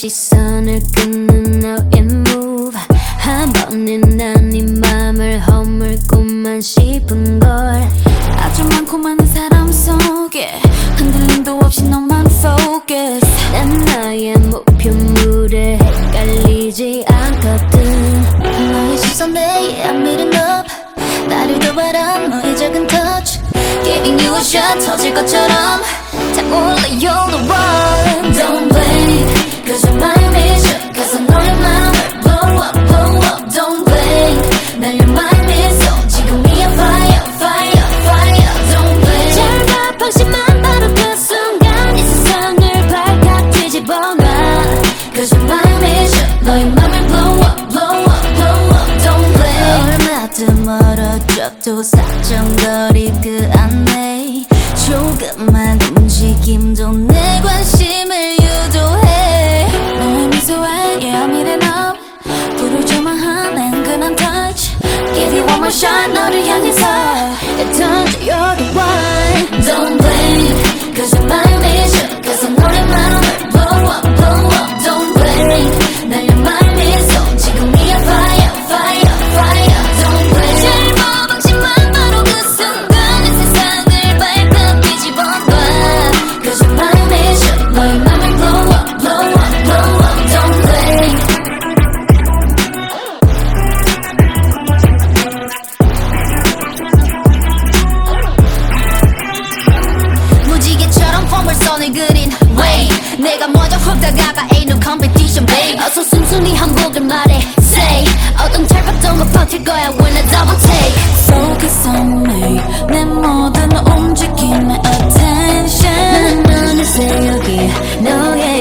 시선을 끄는 너의 move 한 번에 난 네 맘을 허물고만 싶은걸. 아주 많고 많은 사람 속에 흔들림도 없이 너만 focus. 난 나의 목표물에 헷갈리지 않거든. 너의 시선에 I'm meeting up. 나를 도발한 너의 작은 touch Giving you a shot 터질 것처럼 다 몰라 you're the one. Don't blink cause you're my mission. Cause I know your 맘을 blow up blow up. Don't blink 날려 my missile. 지금이야 fire fire fire. Don't blink 잘 봐 방심한 바로 그 순간 이 세상을 발칵 뒤집어놔. Cause you're my mission. 너의 맘을 blow up blow up blow up. Don't blink 얼마든 멀어져도 사정거리 그 안에 조금만 움직임도 내 관심을 유도해. 너의 미소에 yeah I'm eating up. 불을 조망한 앵근한 touch Give you one more shot 너를 향해서 던져 you're the one. Don't blink cause you're my mission. Cause I know 내 마음을 blow up blow up. Don't blink 날려 my missile. 지금이야 fire fire fire. Don't blink 잘못 방심한 바로 그 순간 이 세상을 발칵 뒤집어놔. Cause you're my mission. 너의 맘을 blow up blow up blow up. Don't blink 무지개처럼 폼을 손에 그린 way. 내가 먼저 훅 다가가 ain't no competition babe. 어서 순순히 한복을 말해 say. 어떤 찰봤던 거 버틸 거야 when I double take. Focus on me 내 모든 움직임에 attention. 난 어느새 여기 너의